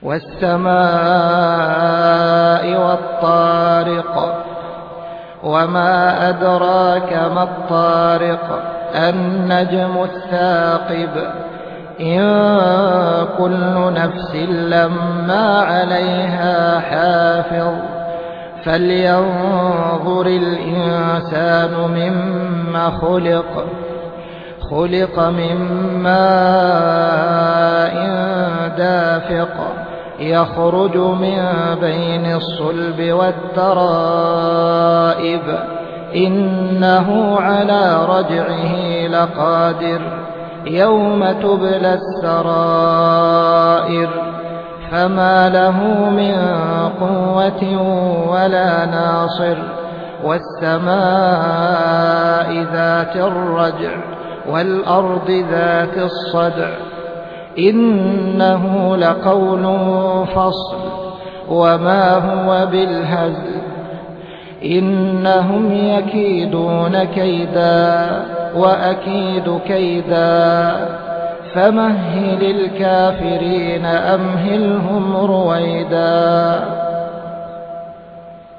والسماء والطارق وما أدراك ما الطارق النجم الثاقب إن كل نفس لما عليها حافظ فلينظر الإنسان مما خلق من ماء دافق يخرج من بين الصلب والترائب إنه على رجعه لقادر يوم تبلى السرائر فما له من قوة ولا ناصر والسماء ذات الرجع والأرض ذات الصدع إنه لقول فصل وما هو بالهزل إنهم يكيدون كيدا وأكيد كيدا فمهل الكافرين أمهلهم رويدا